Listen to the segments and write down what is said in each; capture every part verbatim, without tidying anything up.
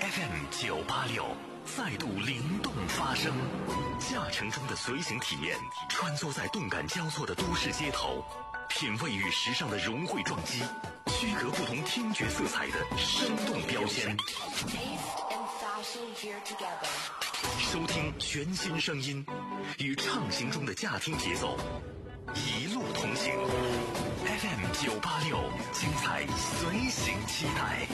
F M 九八六再度灵动发声，驾乘中的随行体验，穿梭在动感交错的都市街头，品味与时尚的融汇撞击，区隔不同听觉色彩的生动标签。收听全新声音，与畅行中的驾听节奏，一路同行。F M 九八六，精彩随行期待。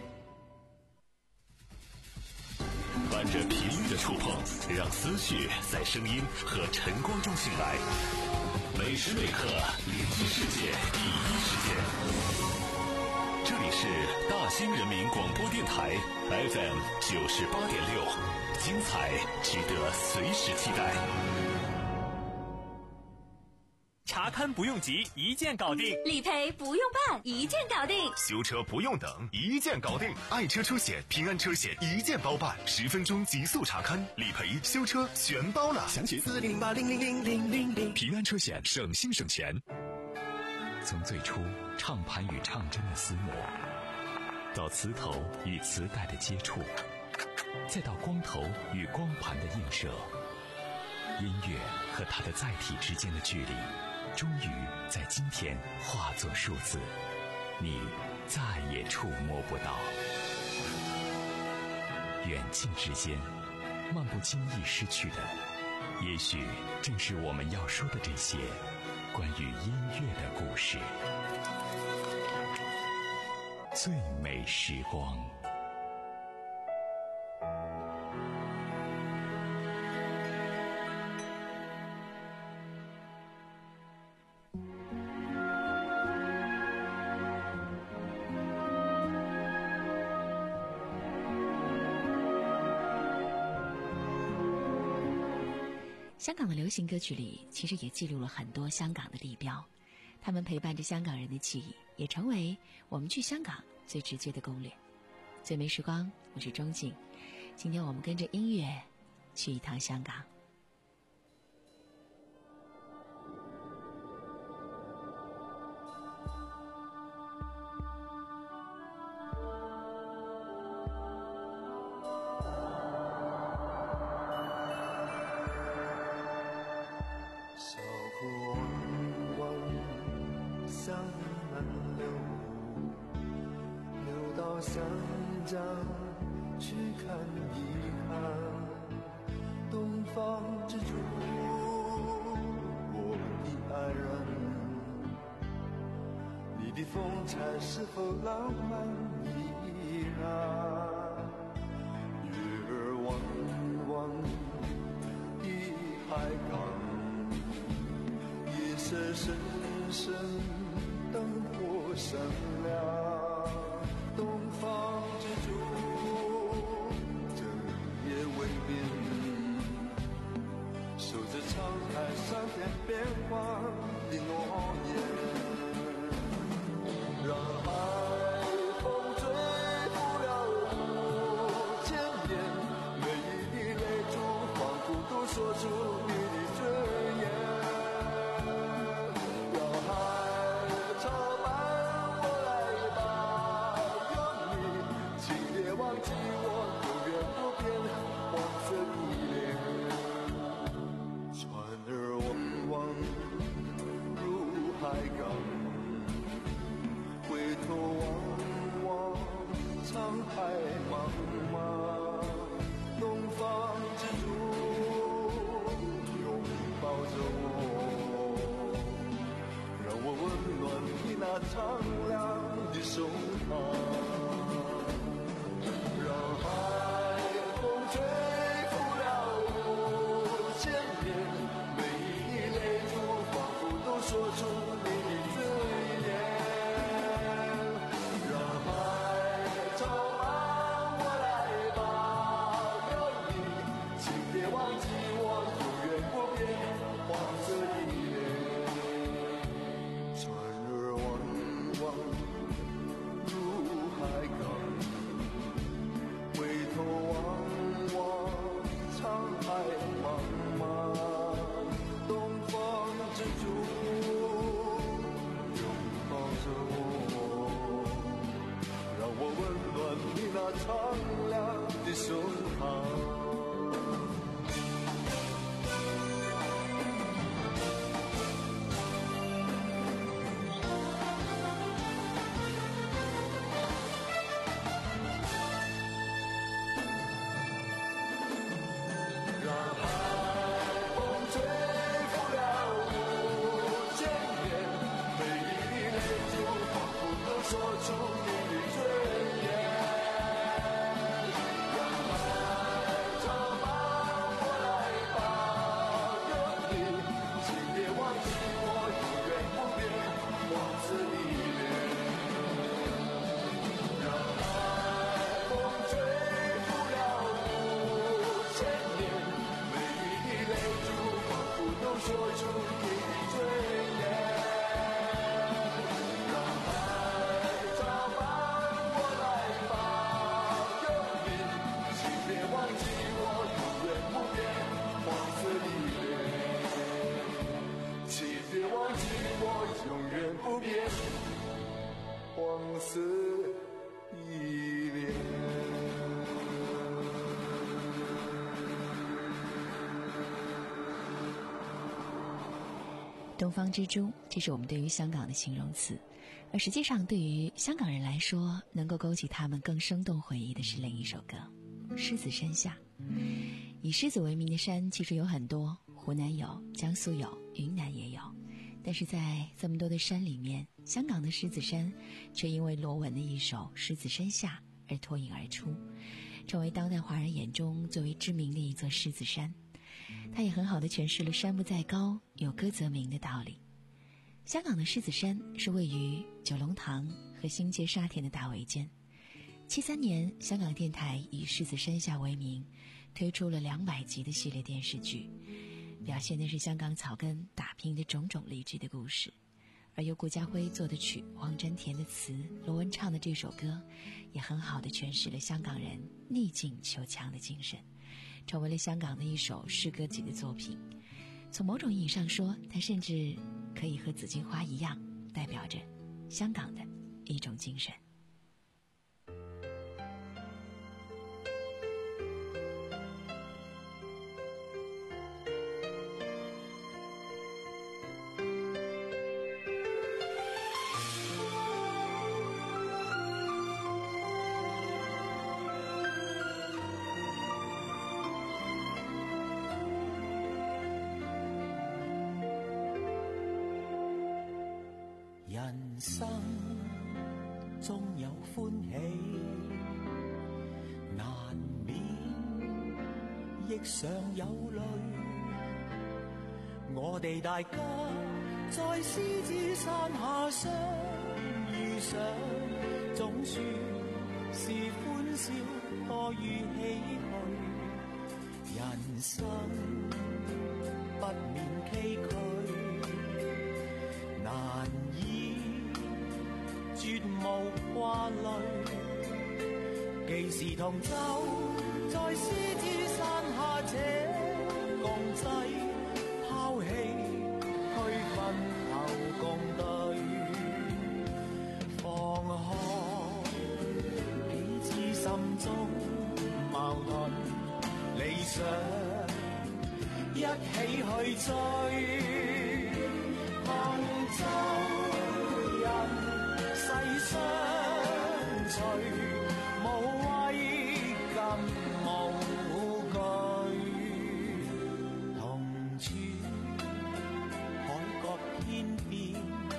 伴着频率的触碰，让思绪在声音和晨光中醒来。每时每刻连接世界第一时间。这里是大兴人民广播电台 F M 九十八点六，精彩值得随时期待。 查看不用急，一键搞定； 理赔不用办，一键搞定； 修车不用等，一键搞定。爱车车险、平安车险一键包办，十分钟极速查看，理赔、修车全包了。详情四零八零零零零零零。平安车险，省心省钱。 从最初唱盘与唱针的厮磨，到磁头与磁带的接触，再到光头与光盘的映射，音乐和它的载体之间的距离，终于在今天化作数字，你再也触摸不到。远近之间，漫不经意失去的，也许正是我们要说的这些关于音乐的故事。最美时光。 香港的流行歌曲里其实也记录了很多香港的地标，他们陪伴着香港人的记忆，也成为我们去香港最直接的攻略。最美时光，我是钟静，今天我们跟着音乐去一趟香港。 是否浪漫依然？月儿弯弯的海港，夜色深深，灯火闪亮。东方之珠，整夜未眠，守着沧海桑田变幻的诺言。让海风吹拂了无千年，每一滴泪珠仿佛都说出你的尊严。让海潮伴我来吧，有你，请别忘记我，永远不变黄色的脸。船儿弯弯你那敞亮的胸膛。往事依恋。 东方之珠，这是我们对于香港的形容词，而实际上对于香港人来说，能够勾起他们更生动回忆的是另一首歌《狮子山下》。以狮子为名的山其实有很多，湖南有，江苏有，云南也有，但是在这么多的山里面，香港的狮子山却因为罗文的一首《狮子山下》而脱颖而出，成为当代华人眼中最为知名的一座狮子山。它也很好地诠释了山不在高，有歌则鸣的道理。香港的狮子山是位于九龙塘和新界沙田的大围间。七三年，香港电台以狮子山下为名，推出了两百集的系列电视剧，表现的是香港草根打拼的种种励志的故事。而由顾嘉辉作的曲，黄沾填的词，罗文唱的这首歌，也很好地诠释了香港人逆境求强的精神，成为了香港的一首诗歌级的作品。从某种意义上说，它甚至可以和紫荆花一样，代表着香港的一种精神。 人生中有歡喜，難免亦常有淚。我哋大家在獅子山下相遇上，總算是歡笑多於唏噓。人生不免崎嶇，難以絕無掛慮，既是同舟在獅子山下這共濟，拋棄區分後共對，放開彼此心中矛盾，理想一起去追。杭州人世相隨，無畏更無懼，同處海角天邊，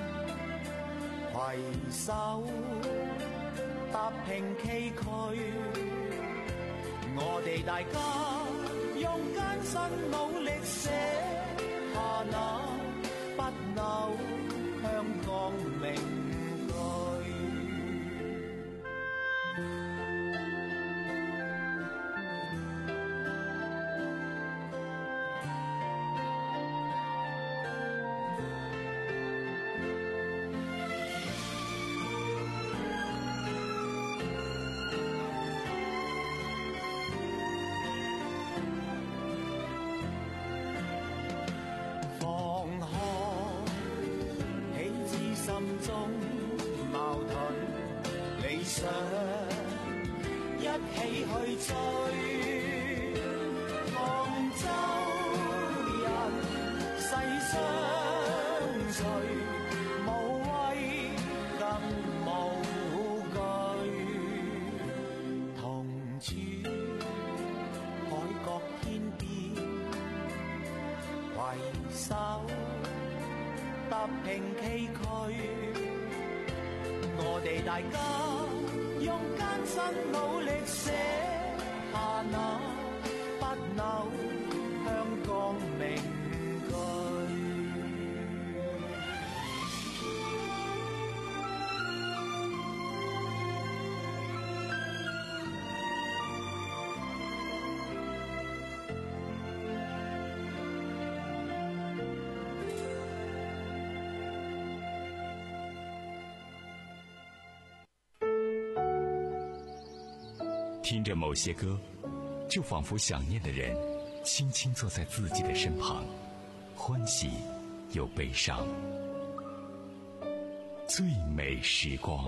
攜手踏平崎嶇。我哋大家用艱辛努力寫下那不朽香港名句。放開彼此心中去追。杭州人世相隨，無畏更無懼，同處海角天邊，攜手踏平崎嶇。我哋大家用艱辛努力寫下那不朽香港名句。 听着某些歌，就仿佛想念的人轻轻坐在自己的身旁，欢喜又悲伤。最美时光。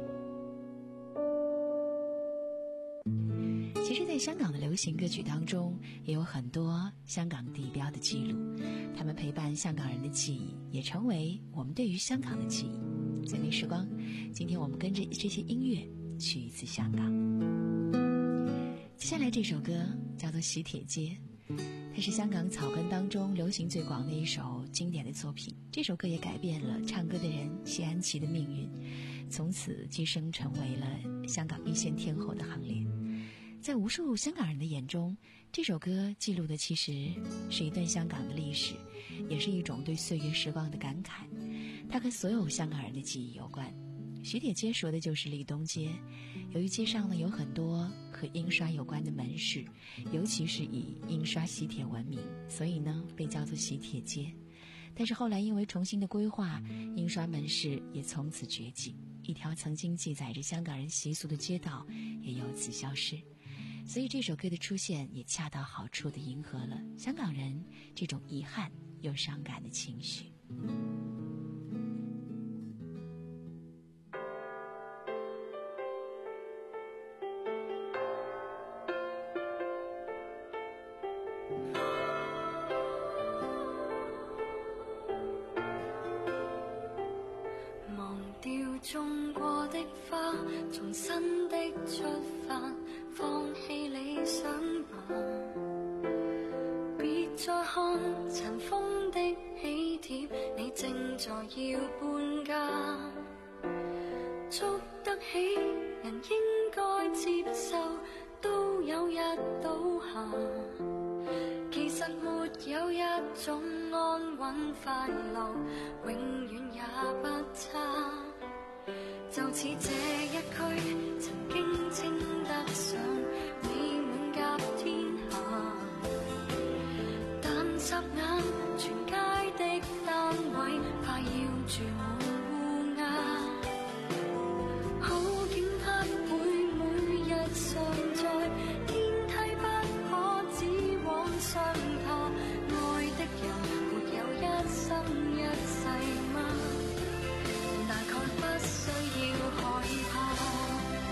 其实在香港的流行歌曲当中，也有很多香港地标的记录，他们陪伴香港人的记忆，也成为我们对于香港的记忆。最美时光，今天我们跟着这些音乐去一次香港。接下来这首歌叫做《喜帖街》，它是香港草根当中流行最广的一首经典的作品。这首歌也改变了唱歌的人谢安琪的命运，从此跻身成为了香港一线天后的行列。在无数香港人的眼中，这首歌记录的其实是一段香港的历史，也是一种对岁月时光的感慨。它和所有香港人的记忆有关。喜帖街说的就是利东街，由于街上呢有很多和印刷有关的门市，尤其是以印刷喜帖闻名，所以呢被叫做喜帖街。但是后来因为重新的规划，印刷门市也从此绝迹，一条曾经记载着香港人习俗的街道也由此消失。所以这首歌的出现也恰到好处地迎合了香港人这种遗憾又伤感的情绪。 種過的花，重新的出發，放棄理想吧，別再看塵封的喜帖，你正在要搬家，捉得起人應該接受，都有日倒下，其實沒有一種安穩快樂永遠也不差，就似這一區曾經稱得上美滿甲天下，但霎眼全街的單位快要住滿烏鴉，好景不會每日常在，天梯不可只往上爬，愛的人沒有一生一世嗎？大概不需要害怕。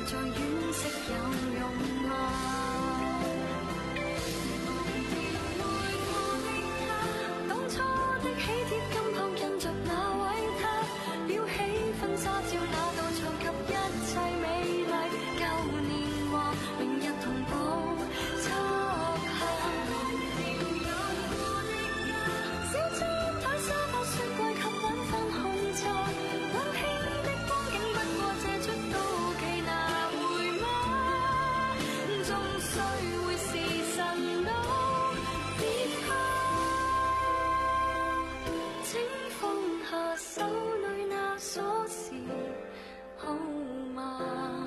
再惋惜有用嗎？愛過的他，當初的喜帖金箔印着那位他，裱起婚紗照那道牆及一切美麗舊年華，明日同步漆黑。小餐台沙發雪櫃及晚飯紅茶，溫馨的光景不過借出到期拿回嗎？終須會是神都別怕，請放下手裏那鎖匙好嗎？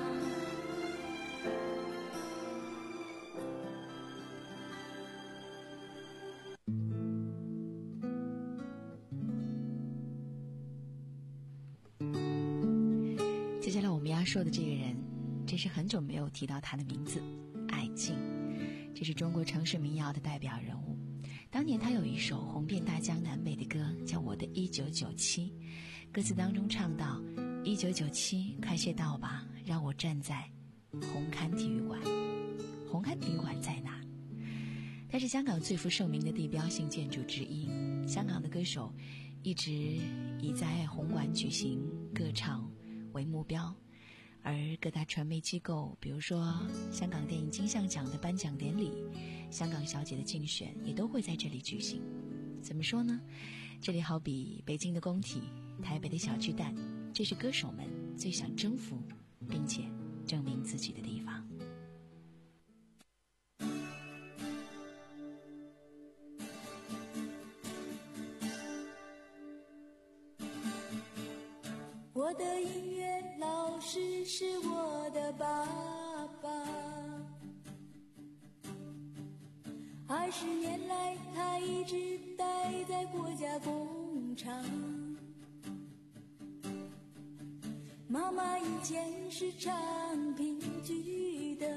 接下来我们要说的这个人，真是很久没有提到他的名字，艾敬。这是中国城市民谣的代表人物。当年他有一首红遍大江南北的歌，叫《我的一九九七》，歌词当中唱到：一九九七，快些到吧，让我站在红磡体育馆。红磡体育馆在哪？它是香港最负盛名的地标性建筑之一。香港的歌手一直以在红馆举行歌唱为目标，而各大传媒机构，比如说香港电影金像奖的颁奖典礼、香港小姐的竞选，也都会在这里举行。怎么说呢？这里好比北京的工体，台北的小巨蛋，这是歌手们最想征服并且证明自己的地方。 我的音乐老师是我的爸爸，二十年来他一直待在国家工厂。妈妈以前是唱评剧的，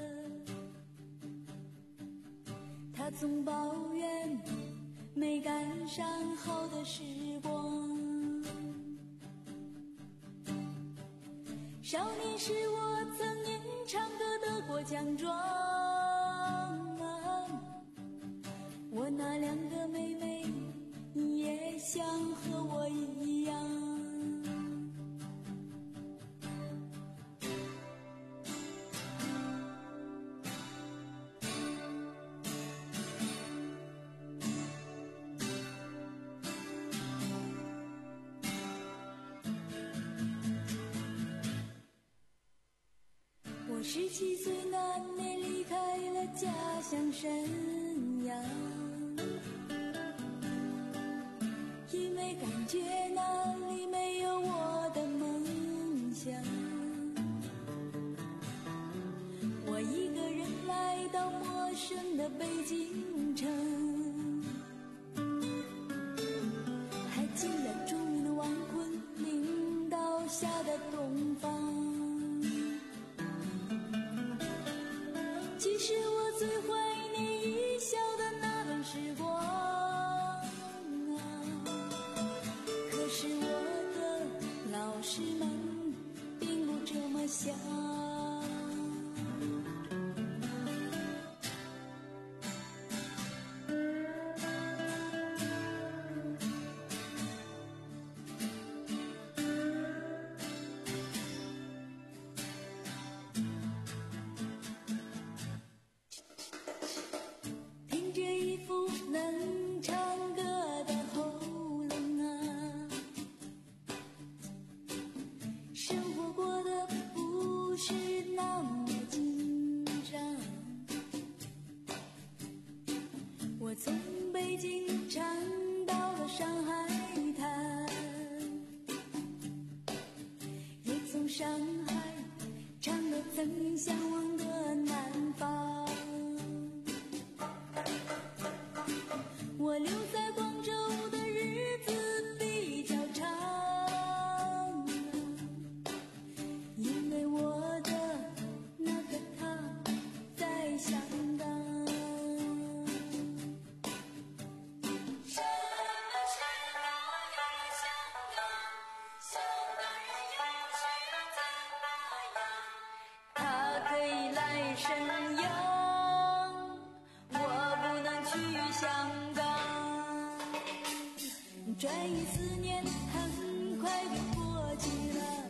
她总抱怨没赶上好的时光。少年时我曾因唱歌得过奖状啊，我那两个妹妹也想和我一样。我十七岁那年离开了家乡沈阳，因为感觉那里没有我的梦想。我一个人来到陌生的北京城，还进了著名的王昆领导下的东方。其实我最怀念一笑的那段时光啊，可是我的老师们并不这么想。我从北京唱到了上海滩，也从上海唱到曾经向往的南方。我留在广州的日子比较长，因为我的那个他在香港。 在沈阳，我不能去香港。转眼思念很快就过去了，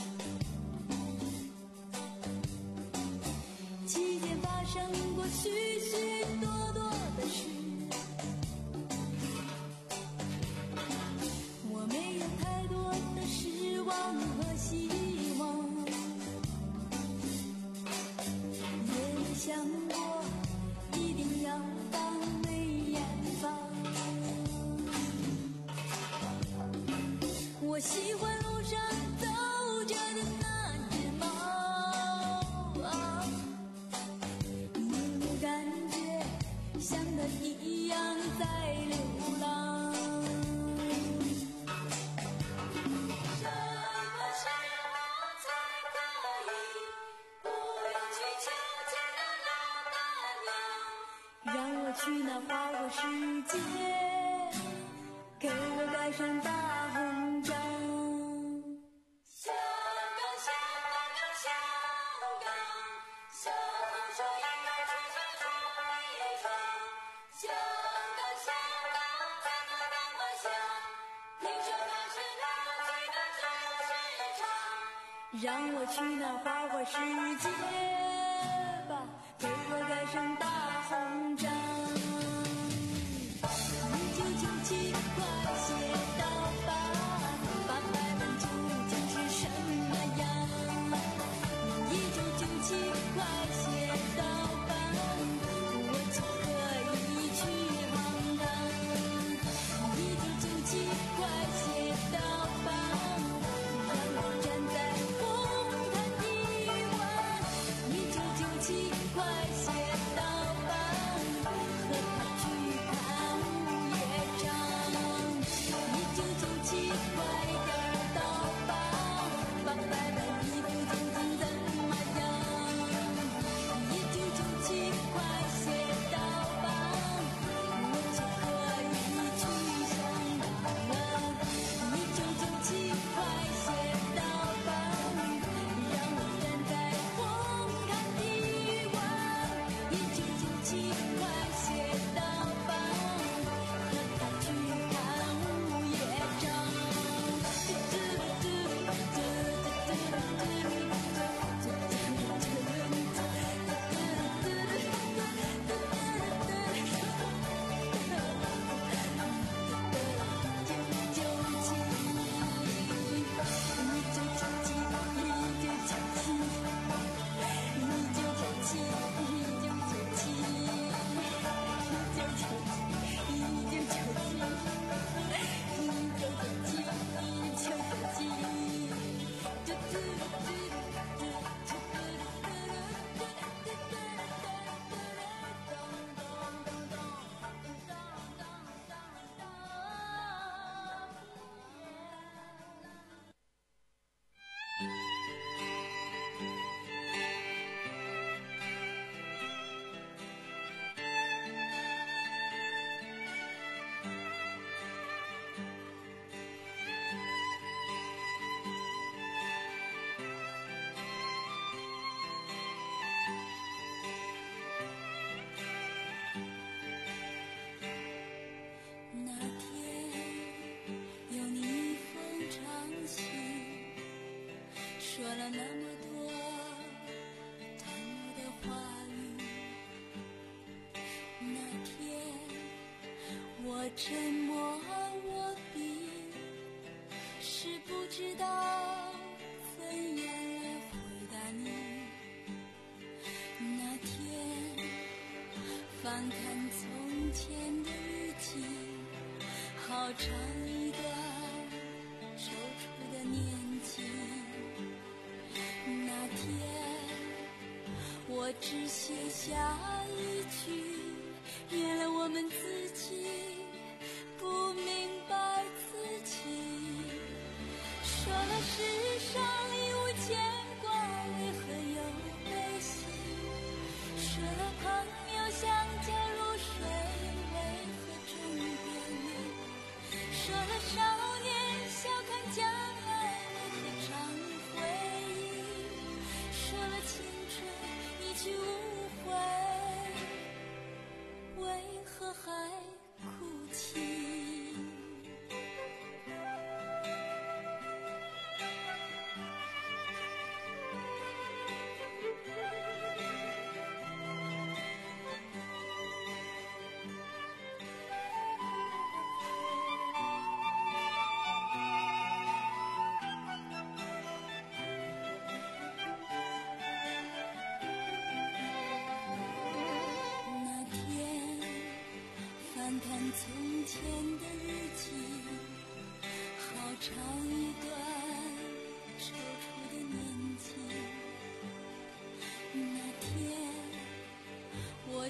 期间发生过许许多多的事，我没有太多的失望和希望，也没想过一定要到梅艳芳。我喜欢路上走着的那只猫，你有感觉像它一样在流浪。什么时候才可以不用去求见那老大娘，让我去那花花世界，给我盖上大红章。香港，香港，香港，小红书应该处处处一场。香港，香港，怎么那么香？听说它是那最的主市场。让我去那花花世界吧，给我盖上大红章。一九九七快写到吧，八百万究竟是什么样？一九九七快写到吧，我就可以去香港。一九九七快写到吧，让我站在红毯第一湾。一九九七快写到吧，和他去看午夜场。一九九七快点儿到吧，八百万衣服究竟怎么样？一九九七快写到吧，我就可以去香港了。一九九七快写到吧，让我站在红毯第一湾。一九九七快写到吧，和他去看午夜场。那天有你一封长信，说了那么多疼我的话语。那天我沉默握笔，是不知道怎样来回答你。那天翻看从前的日记，好长一段踌躇的年纪。那天我只写下一句，原来我们自己不明白自己。说了世上已无牵挂，为何有悲喜？说了朋友相交如水，为何终别离？说了少年笑看将来，为何常回忆？说了青春一去无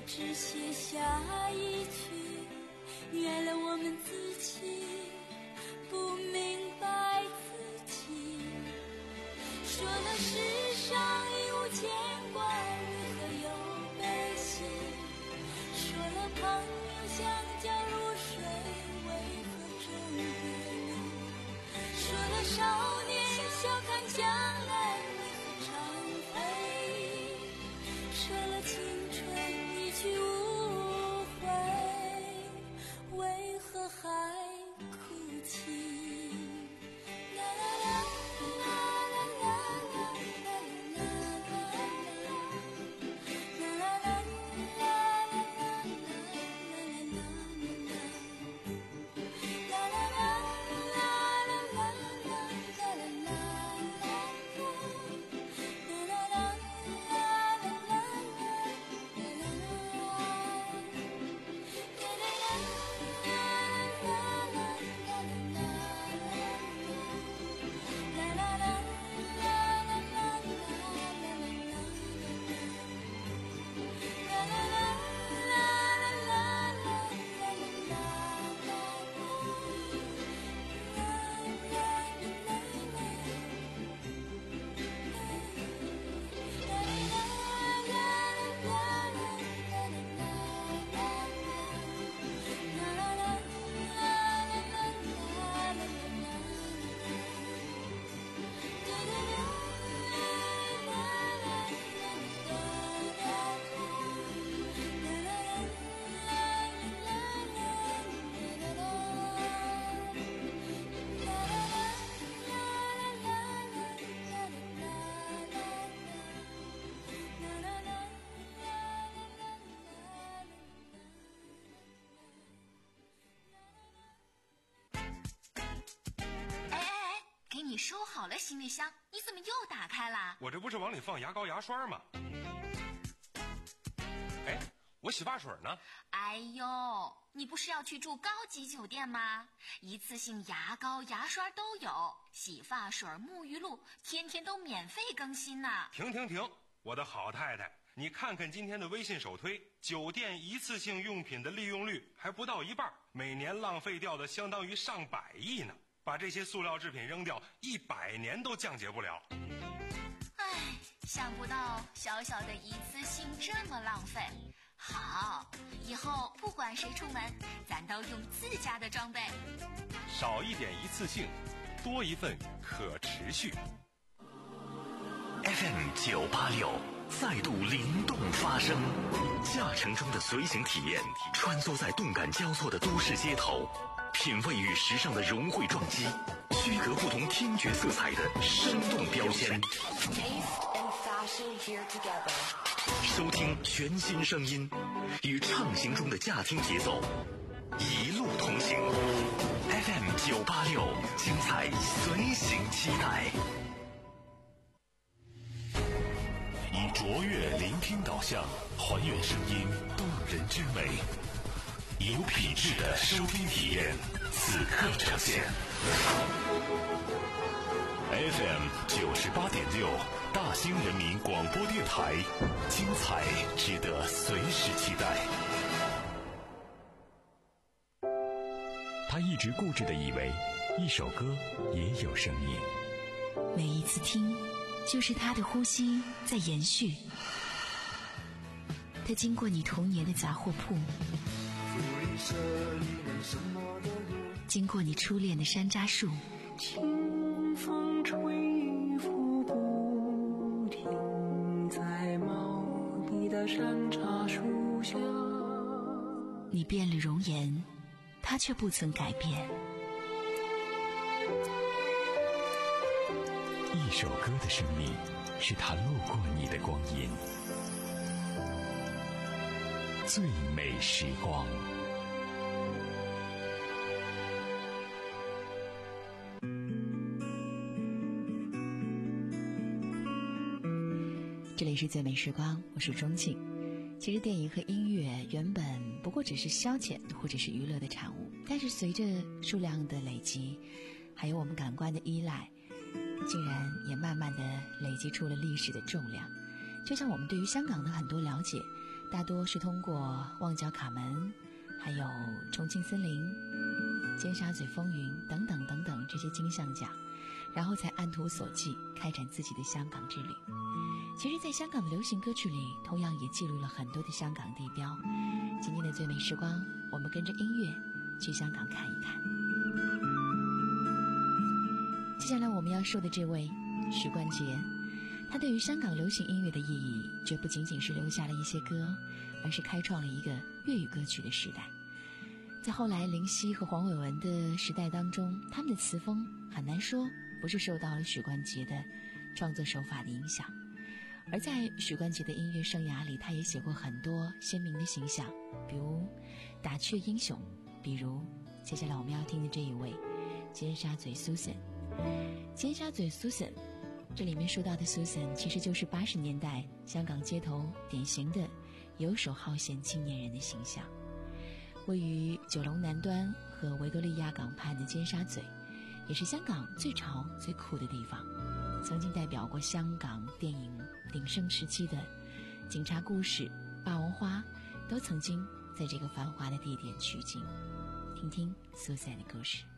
只写下一句，原谅我们自己不明白自己。说了世上已无牵挂，为何又悲喜？说了朋友相交如水，为何终别离？说了少年笑看将来，为何常回忆？说了青春一去无回，为何还哭泣？啦啦啦啦啦啦啦啦啦啦啦收好了行李箱，你怎么又打开了？ 我这不是往里放牙膏牙刷吗？哎，我洗发水呢？ 哎呦，你不是要去住高级酒店吗？一次性牙膏牙刷都有，洗发水沐浴露天天都免费更新呢。 停停停，我的好太太，你看看今天的微信首推，酒店一次性用品的利用率还不到一半，每年浪费掉的相当于上百亿呢。把这些塑料制品扔掉，一百年都降解不了。 唉，想不到小小的一次性这么浪费。好，以后不管谁出门，咱都用自家的装备。 少一点一次性，多一份可持续。 F M 九八六再度灵动发声，驾乘中的随行体验，穿梭在动感交错的都市街头，品味与时尚的融汇撞击，区隔不同听觉色彩的生动标签。收听全新声音，与畅行中的驾听节奏，一路同行。F M 九八六，精彩随行期待。以卓越聆听导向，还原声音动人之美，以有品质的收听体验，此刻呈现。F M 九十八点六，大兴人民广播电台，精彩值得随时期待。 他一直固执地以为，一首歌也有生命。 每一次听，就是他的呼吸在延续。他经过你童年的杂货铺，经过你初恋的山楂树， 清风吹拂不停，在茂密的山楂树下。 你变了容颜，他却不曾改变。 一首歌的生命，是他路过你的光阴。最美时光。 这里是最美时光，我是钟庆。其实电影和音乐原本不过只是消遣或者是娱乐的产物，但是随着数量的累积，还有我们感官的依赖，竟然也慢慢的累积出了历史的重量。就像我们对于香港的很多了解， 大多是通过旺角卡门，还有重庆森林、尖沙咀风云等等等等这些金像奖，然后才按图索骥开展自己的香港之旅。其实在香港的流行歌曲里，同样也记录了很多的香港地标。今天的最美时光，我们跟着音乐去香港看一看。接下来我们要说的这位许冠杰，他对于香港流行音乐的意义绝不仅仅是留下了一些歌，而是开创了一个粤语歌曲的时代。在后来林夕和黄伟文的时代当中，他们的词风很难说不是受到了许冠杰的创作手法的影响。而在许冠杰的音乐生涯里，他也写过很多鲜明的形象，比如打雀英雄，比如接下来我们要听的这一位尖沙咀 Susan。 尖沙咀 Susan， 这里面说到的 Susan 其实就是八十年代香港街头典型的游手好闲青年人的形象。位于九龙南端和维多利亚港畔的尖沙咀，也是香港最潮最酷的地方，曾经代表过香港电影鼎盛时期的《警察故事》《霸王花》，都曾经在这个繁华的地点取景。听听 Susan 的故事。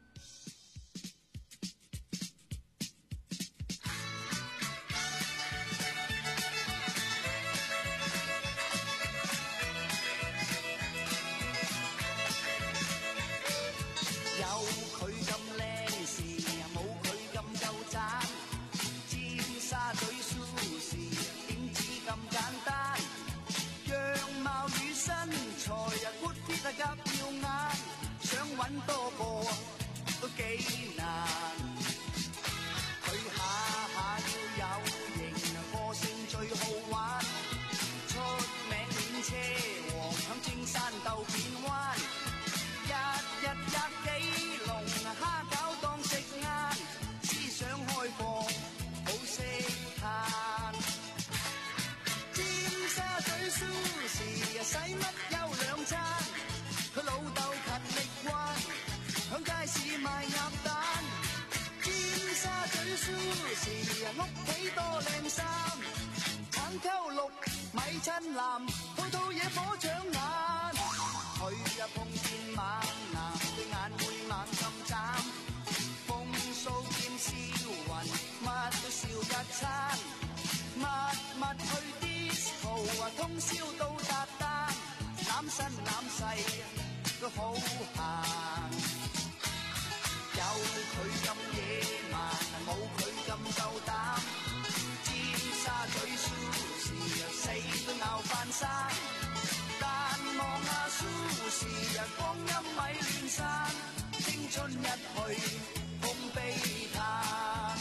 揾多個都幾難，佢下下要有型，個性最好玩，出名練車王，響青山鬥片灣，日日吔幾籠蝦餃當食晏，思想開放好識嘆。尖沙咀 Susie 使乜休兩餐？佢老豆勤力慣，響街市賣鴨蛋。尖沙咀 Susie 屋企多靚衫，橙溝綠米襯藍，套套嘢火搶眼。佢呀碰見猛男，對眼會猛咁眨，風騷兼銷魂，乜都笑一餐。密密去 disco 通宵到達單，攬身攬勢都好閒，有佢咁野蠻，冇佢咁夠膽。尖沙咀 Susie 死都拗翻生，但望阿 Susie 光陰咪亂散，青春一去空悲嘆。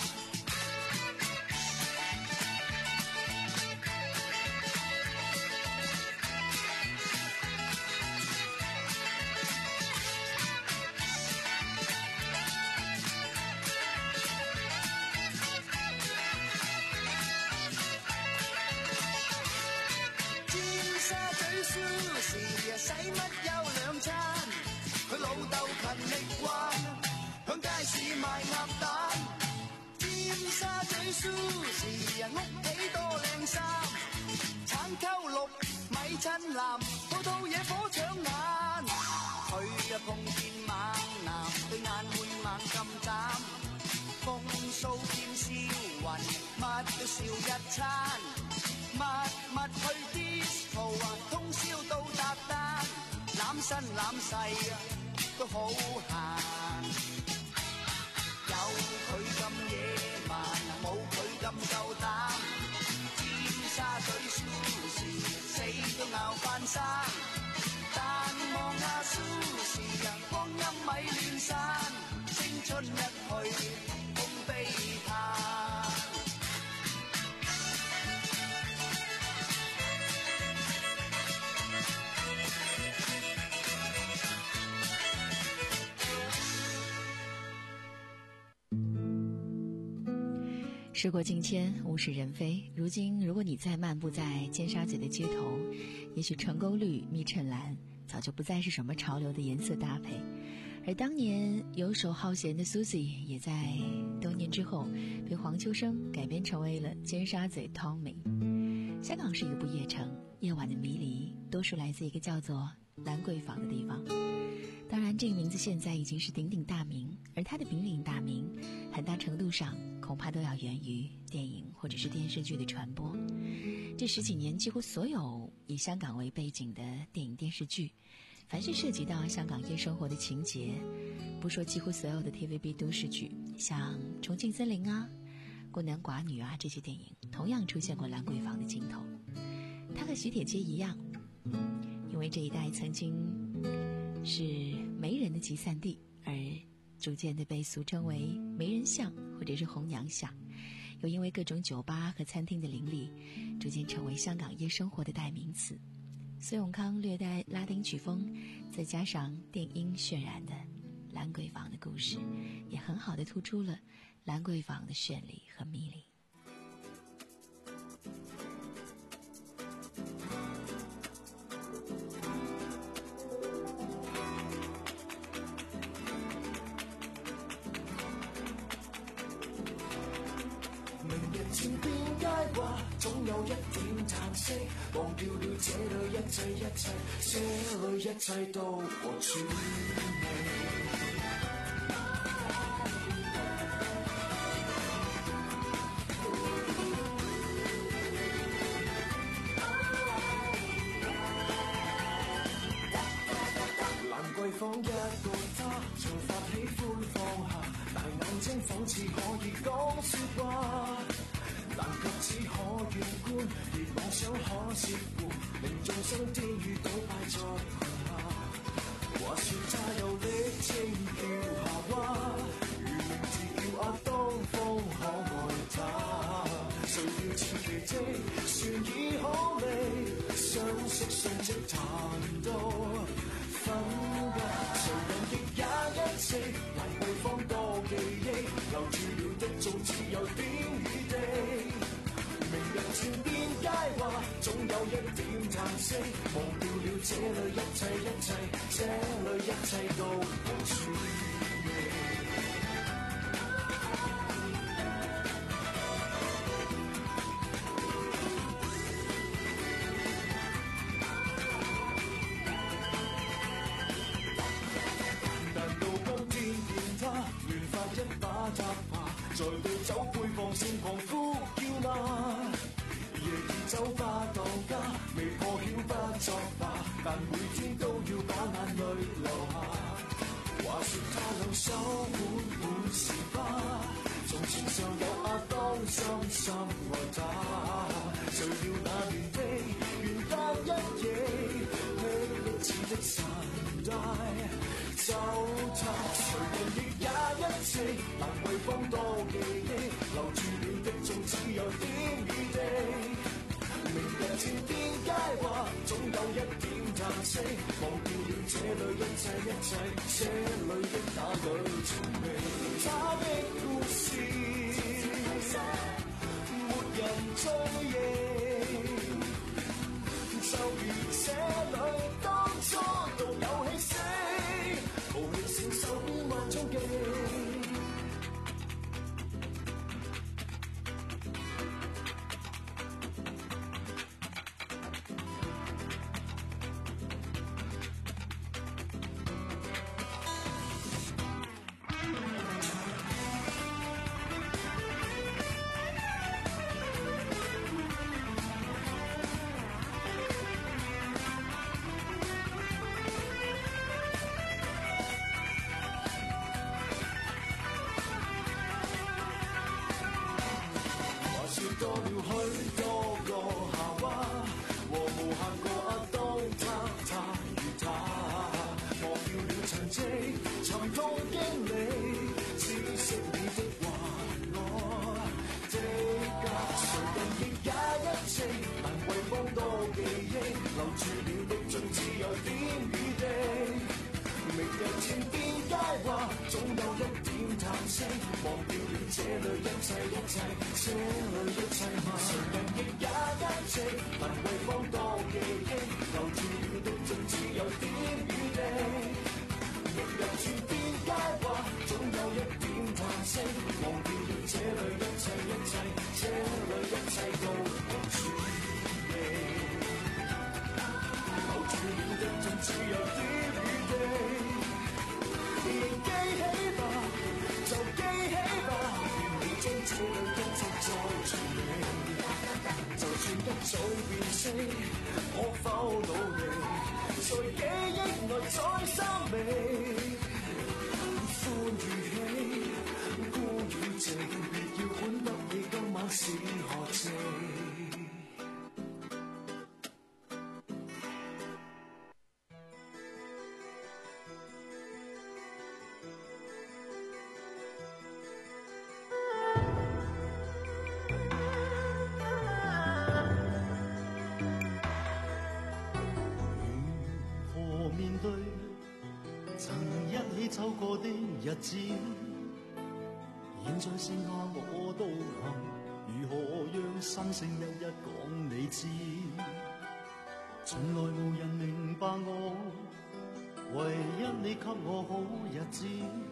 使乜休兩餐？佢老豆勤力慣，響街市賣鴨蛋。尖沙咀 Susie 屋企多靚衫，橙溝綠米襯藍，套套嘢火搶眼。佢呀碰見猛男，對眼會猛咁眨，風騷兼銷魂，乜都笑一餐。密密去 disco 通宵到達單，攬身攬勢都好閒。有佢咁野蠻，冇佢咁夠膽。尖沙咀 Susie 死都拗翻生，但望阿 Susie 光陰咪亂散，青春一去空悲嘆。 时过境迁，物是人非。如今，如果你再漫步在尖沙咀的街头，也许橙沟绿、蜜衬蓝早就不再是什么潮流的颜色搭配，而当年游手好闲的 Susie 也在多年之后被黄秋生改编成为了尖沙咀 Tommy。 香港是一个不夜城，夜晚的迷离多数来自一个叫做兰桂坊的地方。当然这个名字现在已经是鼎鼎大名，而它的鼎鼎大名很大程度上恐怕都要源于电影或者是电视剧的传播。这十几年几乎所有以香港为背景的电影电视剧，凡是涉及到香港夜生活的情节，不说几乎所有的 T V B 都市剧，像《重庆森林》啊、孤男寡女啊，这些电影同样出现过兰桂坊的镜头。它和喜帖街一样，因为这一带曾经是媒人的集散地，而逐渐的被俗称为媒人巷或者是红娘巷，又因为各种酒吧和餐厅的林立，逐渐成为香港夜生活的代名词。苏永康略带拉丁曲风，再加上电音渲染的兰桂坊的故事，也很好的突出了兰桂坊的绚丽和迷离。 前邊街話，總有一點嘆息，忘掉了這裏一切一切，這裏一切都無處蘭桂坊一個他，長髮喜歡放下，大眼睛仿似可以講説話。但卻只可遠觀，而妄想可涉乎，令眾生天與倒擺在裙下。話說他有力稱叫夏娃，如名字叫阿東風可愛他。誰料前奇蹟，船已可離，相識相識談到分隔。誰人亦也一直，蘭桂坊多記憶，留住了的總只有點與地。明日前邊街話，總有一點嘆息，忘掉了這裏一切一切，這裏一切都無處覓。難道今天見他亂發一把雜話，在對酒杯放聲狂呼叫嗎？夜已酒吧當家，未破曉不作罷，但每天都要把眼淚流下。話說他兩手滿滿是花，從前尚有阿當深深愛他，誰料那年的元旦一夜，霹靂似的神帶走他。誰人亦也一直，蘭桂坊多記憶，留住了的總只有點與地。明日前邊街話，總有一點嘆息，忘掉了這裏一切一切，這裏的那裏情味。他的故事沒人追憶，就如這裏當初獨有氣息，無力承受變幻衝擊。多了許多個夏娃，和無限個阿當，他他與他，忘掉了曾經沉痛經歷，知識你的話我的家，誰人亦也一直，蘭桂坊多記憶，留住了的盡只有點與地。明日前邊街話，總有一點嘆息，忘掉了這裏一切一切，這裏一切嗎？誰人亦也一直，蘭桂坊多記憶，留住了的盡只有點與地。明日前邊街話，總有一點嘆息，忘掉了這裏一切一切，這裏一切都無處。 早辨識，可否努力，在記憶內再生美？歡與喜，孤與靜，別要管得你今晚是何夕。走過的日子，現在剩下我獨行，如何讓心聲一一講你知？從來無人明白我，唯一你給我好日子。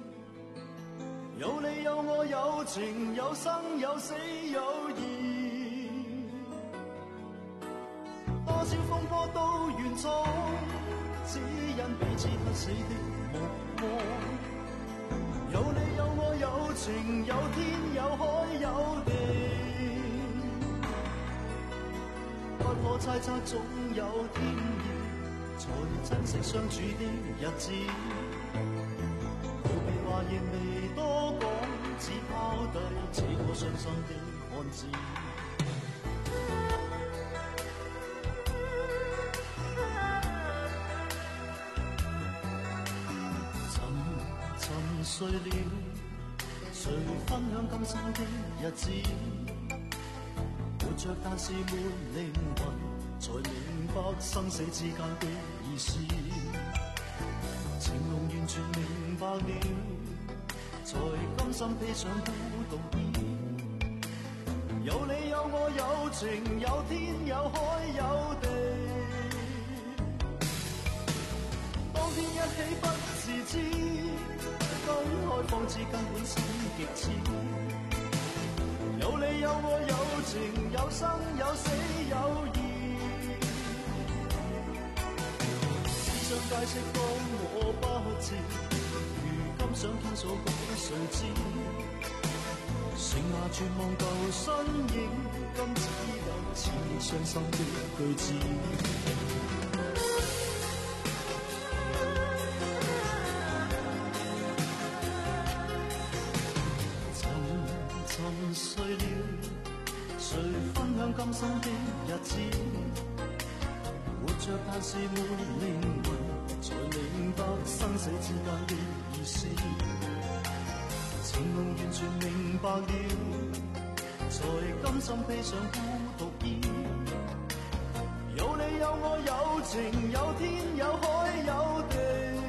有你有我有情有生有死有義，多少風波都願闖，只因彼此不死的目光。有你有我有情有天有海有地，不可猜測總有天意，才珍惜相處的日子。告別話亦未多講，只拋低這個傷心的漢子。睡了，誰分享今生的日子？活着但是沒靈魂，才明白生死之間的意思。情濃完全明白了，才甘心披上孤獨衣。有你有我有情有天有海有地，當天一起不自知。分開方知根本心極痴，有你有我有情有生有死有義，只想解釋當我不知，如今想傾訴講誰知？剩下絕望舊身影，今只得千億傷心的句子。睡了，誰分享今生的日子？活着但是沒靈魂，才明白生死之間的意思。情濃完全明白了，才甘心披上孤獨衣。有你有我有情有天有海有地，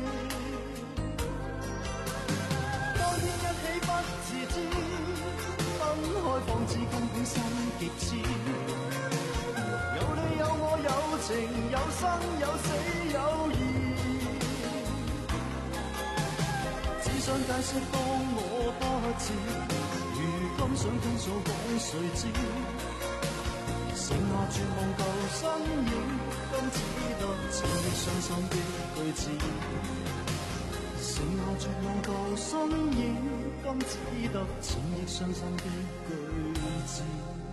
當天一起不自知。分開方知根本心極痴，有你有我有情有生有死有義，只想解釋當我不知，如今想傾訴講誰知？剩下絕望舊身影，今只得千億傷心的句子。剩下絕望舊身影，今只得千億傷心的句子。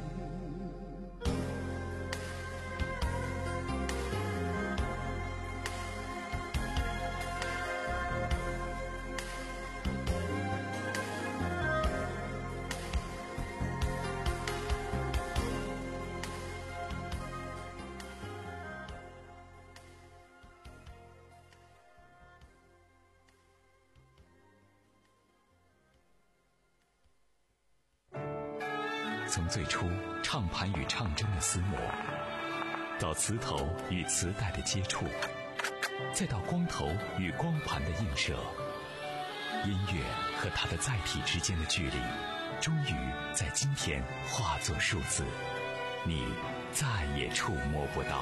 从最初唱盘与唱针的厮磨，到磁头与磁带的接触，再到光头与光盘的映射，音乐和它的载体之间的距离，终于在今天化作数字，你再也触摸不到。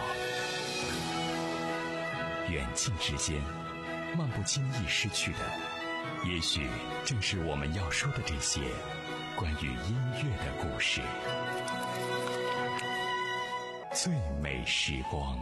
远近之间，漫不经意失去的，也许正是我们要说的这些关于音乐的故事。最美时光。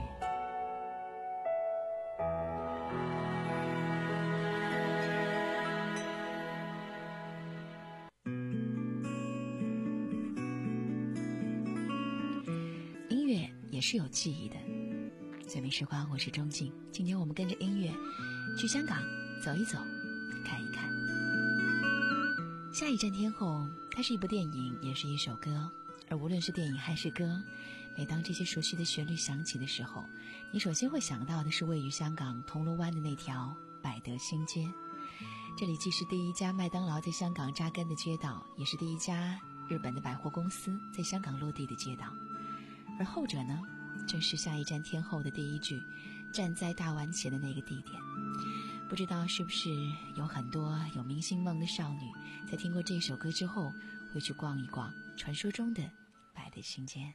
音乐也是有记忆的。最美时光，我是钟静。今天我们跟着音乐去香港走一走，看一看。下一站天后，它是一部电影，也是一首歌。而无论是电影还是歌，每当这些熟悉的旋律响起的时候，你首先会想到的是位于香港铜锣湾的那条百德新街。这里既是第一家麦当劳在香港扎根的街道，也是第一家日本的百货公司在香港落地的街道。而后者呢，正是下一站天后的第一句站在大湾前的那个地点。不知道是不是有很多有明星梦的少女在听过这首歌之后会去逛一逛传说中的百德新街。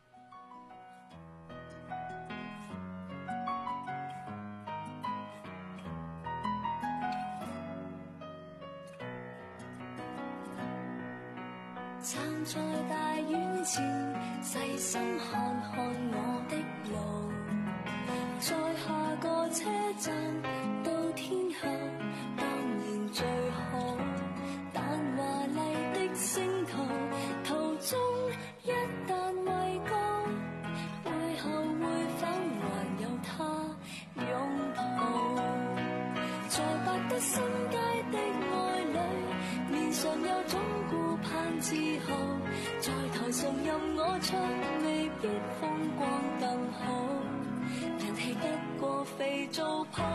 站在大院前，細心看看我的路，在下個車站到天后當然最好，但華麗的星途途中一旦畏高，背後會否還有他擁抱？在百德新街的愛侶，面上有種顧盼自豪，在台上任我唱，未必風光更好，人氣不過肥皂泡。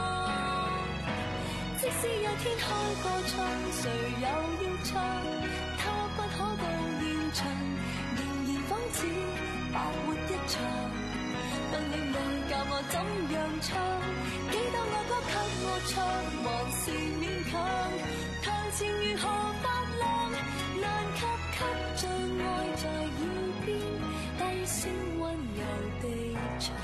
即使有天開個唱，誰又要唱？他不可到現場，仍然仿似白活一場。問另類教我怎樣唱，幾多愛歌給我唱，還是勉強。台前如何發亮，難給給最愛在耳邊低聲溫柔地唱。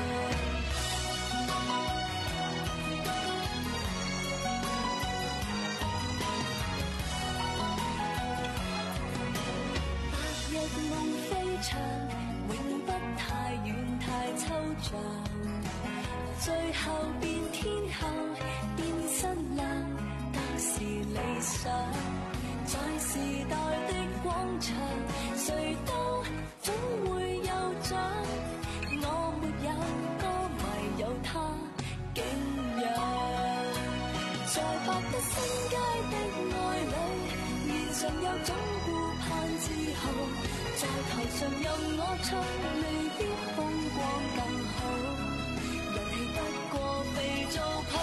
白日夢飛翔，永不太遠太抽象，最後變天后變新娘，得是理想。在時代的廣場，誰都總會有獎。我沒有歌迷，有他敬仰。在百德新街的愛侶，面上有種顧盼自豪，在台上任我唱，未必風光更好，人氣不過肥皂泡。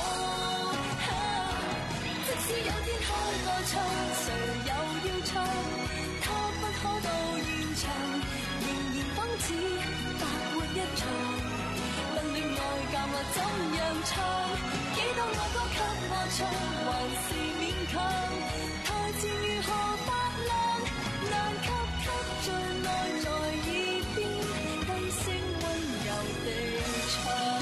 即使有天開個唱，誰又要唱？他不可到現場，仍然仿似白活一場。問戀愛教我怎樣唱？幾多愛歌給我唱，還是勉強。台前如何發亮，難給給最愛在耳邊低聲溫柔地唱。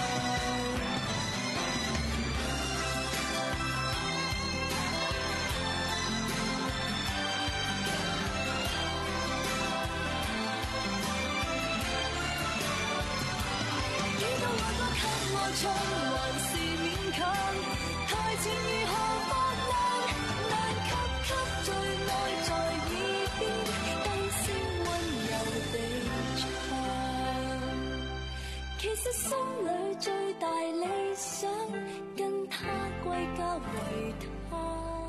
唱還是勉強，台前如何發亮，難給給最愛在耳邊低聲溫柔地唱。其實心裏最大理想，跟他歸家為他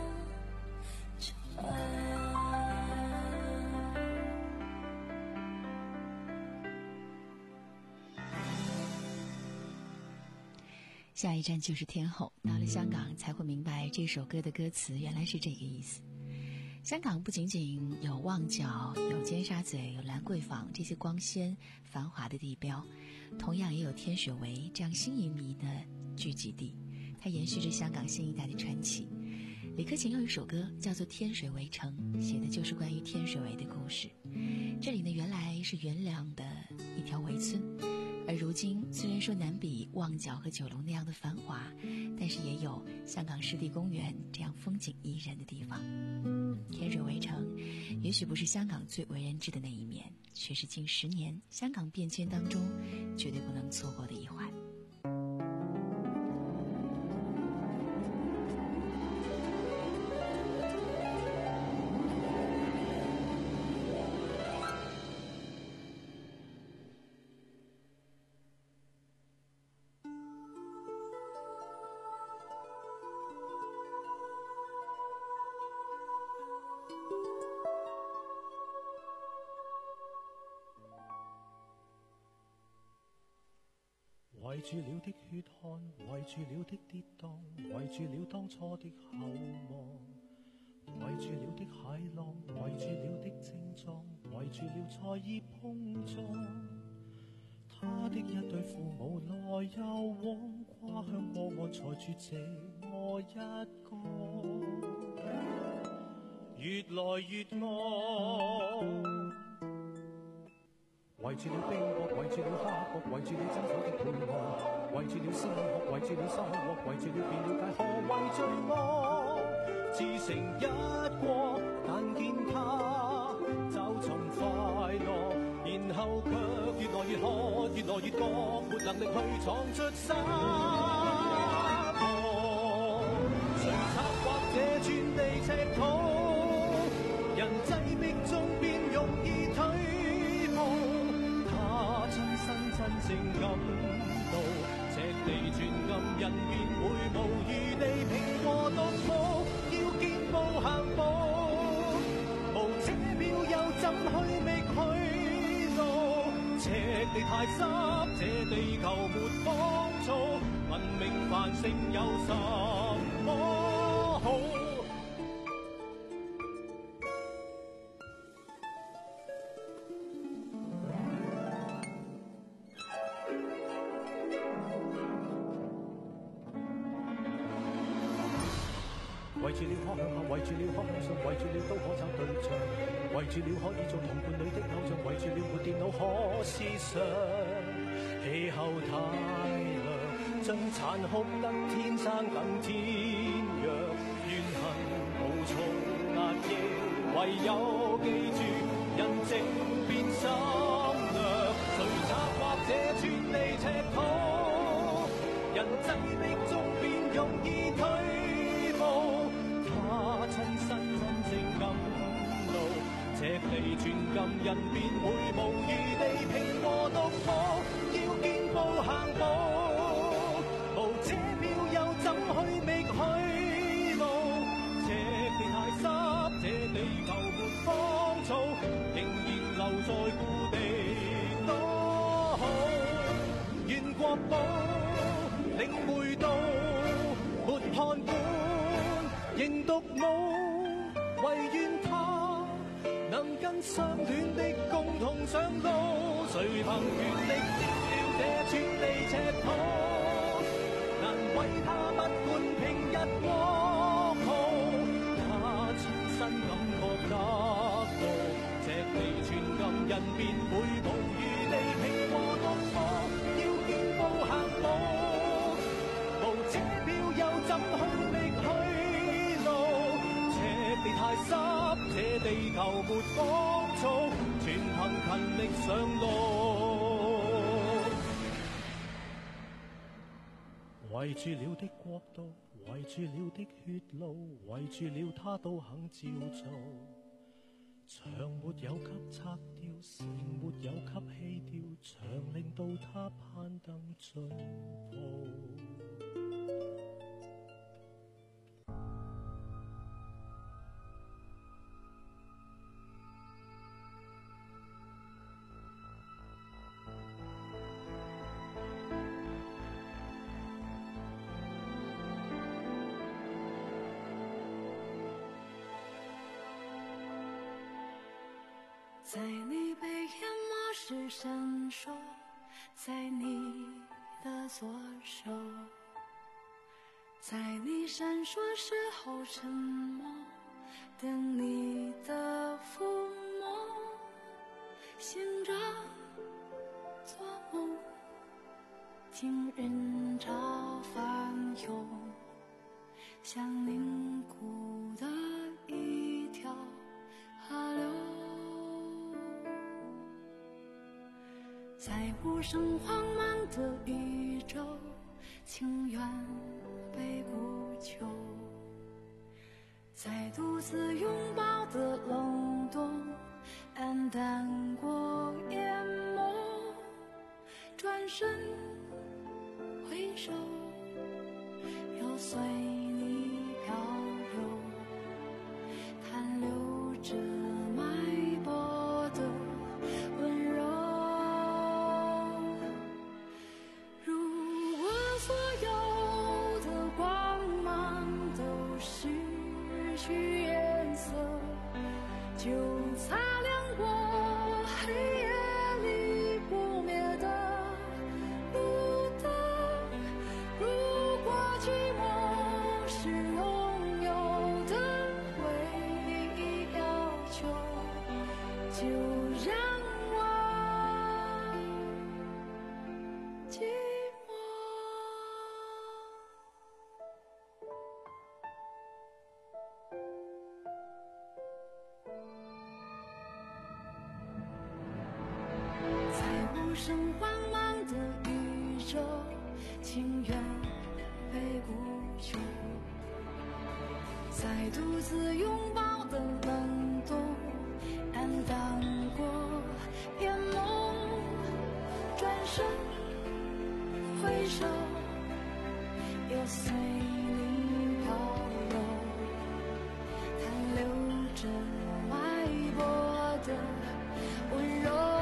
唱。 下一站就是天后，到了香港才会明白这首歌的歌词原来是这个意思。香港不仅仅有旺角、有尖沙咀、有兰桂坊这些光鲜繁华的地标，同样也有天水围这样新移民的聚集地，它延续着香港新一代的传奇。李克勤有一首歌叫做《天水围城》，写的就是关于天水围的故事。这里呢，原来是元朗的一条围村，而如今虽然说难比旺角和九龙那样的繁华，但是也有香港湿地公园这样风景宜人的地方。天水围城也许不是香港最为人知的那一面，却是近十年香港变迁当中绝对不能错过的一环。 圍住了的血汗，圍住了的跌宕，圍住了當初的厚望，圍住了的駭浪，圍住了的症狀，圍住了才已碰撞。他的一對父母來又往，跨向過岸才住這我一個，越來越愛。圍住了冰雹，圍住了蝦殼，圍住了爭手的配樂，圍住了仙鶴，圍住了收穫，圍住了變了解，何謂罪惡？自成一國，但見他就從快樂，然後卻越來越渴，越來越覺沒能力去闖出沙漠。誰策劃這寸地赤土？人擠迫中便容易退步。真正感到赤地寸金，人便會無餘地拼過獨步，要見步行步，無車票又怎去覓去路？赤地太濕，這地球沒芳草，文明繁盛有什麼好？圍住了可向下，圍住了可向上，圍住了都可找對象，圍住了可以做同伴侶的偶像，圍住了沒電腦可思想。氣候太涼，將殘酷得天生更天弱，怨恨無從壓抑，唯有記住人靜變心涼。誰策劃這寸地赤土？人擠迫中便容易退步。他親身真正感到赤地寸金，人便會無餘地拼過獨步，要見步行步，無車票又怎去覓去路？赤地太濕，這地球沒芳草，仍然留在故地多好。願國寶領會到沒判官仍獨舞，唯願他能跟相戀的共同上路。誰憑權力佔了這寸地赤土？難為他不管平日國號，他親身感覺得到赤地寸金，人便會無餘地拼過獨步，要見步行步，無車票又怎去覓去？地太濕，這地球沒芳草，全憑勤力上路。圍住了的國度，圍住了的血路，圍住了他都肯照做。牆沒有給拆掉，城沒有給棄掉，牆令到他攀登進步。 在你背眼马时闪烁，在你的左手，在你闪烁时候沉默，等你的抚摸，醒着做梦，听人潮翻涌，像凝固的一条河流。在无声慌忙的宇宙，情愿被孤求，在独自拥抱的冷冻，黯淡过淹没，转身回首，又随你漂流，残留着脉搏的温柔。如就擦亮我黑夜里不灭的路灯。如果寂寞是拥有的唯一要求，就让我寂寞。在无声茫茫的宇宙，情愿被孤求，在独自拥抱的冷冻，暗淡过眼眸，转身回首，又随你飘柔，残留着脉搏的温柔。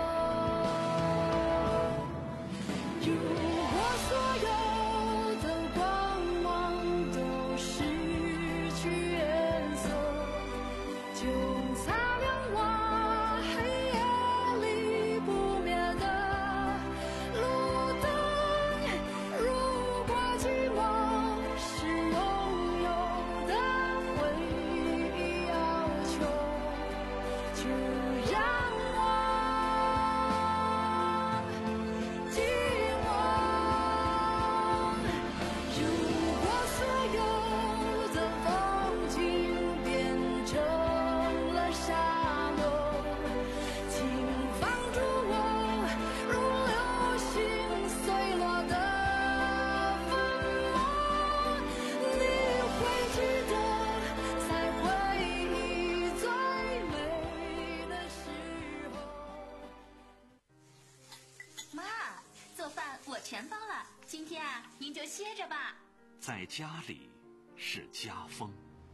如果所有的光芒都失去颜色，就擦亮我黑夜里不灭的路灯。如果寂寞是拥有的唯一要求，就让我寂寞。如果所有的风景变成了沙漠，请放逐我如流星碎落的粉末。你会记得，在回忆最美的时候。 妈，做饭我全包了，今天啊，您就歇着吧。 在家里是家风，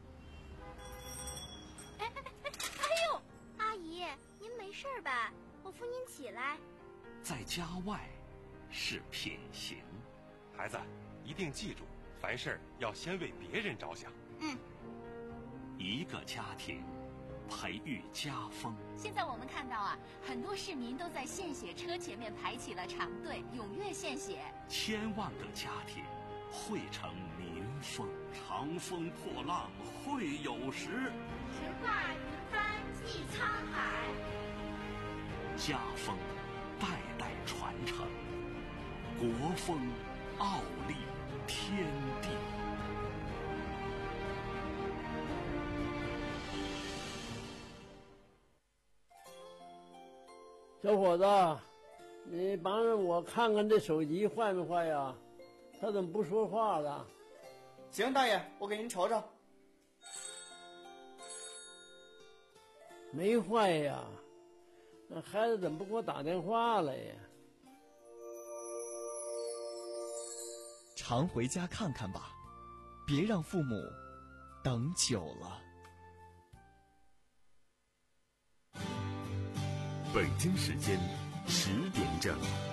哎哎哎哎呦，阿姨，您没事吧？我扶您起来。 在家外是品行。 孩子，一定记住，凡事要先为别人着想。 嗯， 一个家庭培育家风。 现在我们看到啊，很多市民都在献血车前面排起了长队，踊跃献血。 千万个家庭汇成民风，长风破浪会有时。 直挂云帆济沧海。 家风代代传承，国风傲立天地。 小伙子，你帮着我看看这手机坏没坏呀？他怎么不说话了？ 行，大爷，我给您瞅瞅。 没坏呀，那孩子怎么不给我打电话了呀？ 常回家看看吧，别让父母等久了。 北京时间十点整。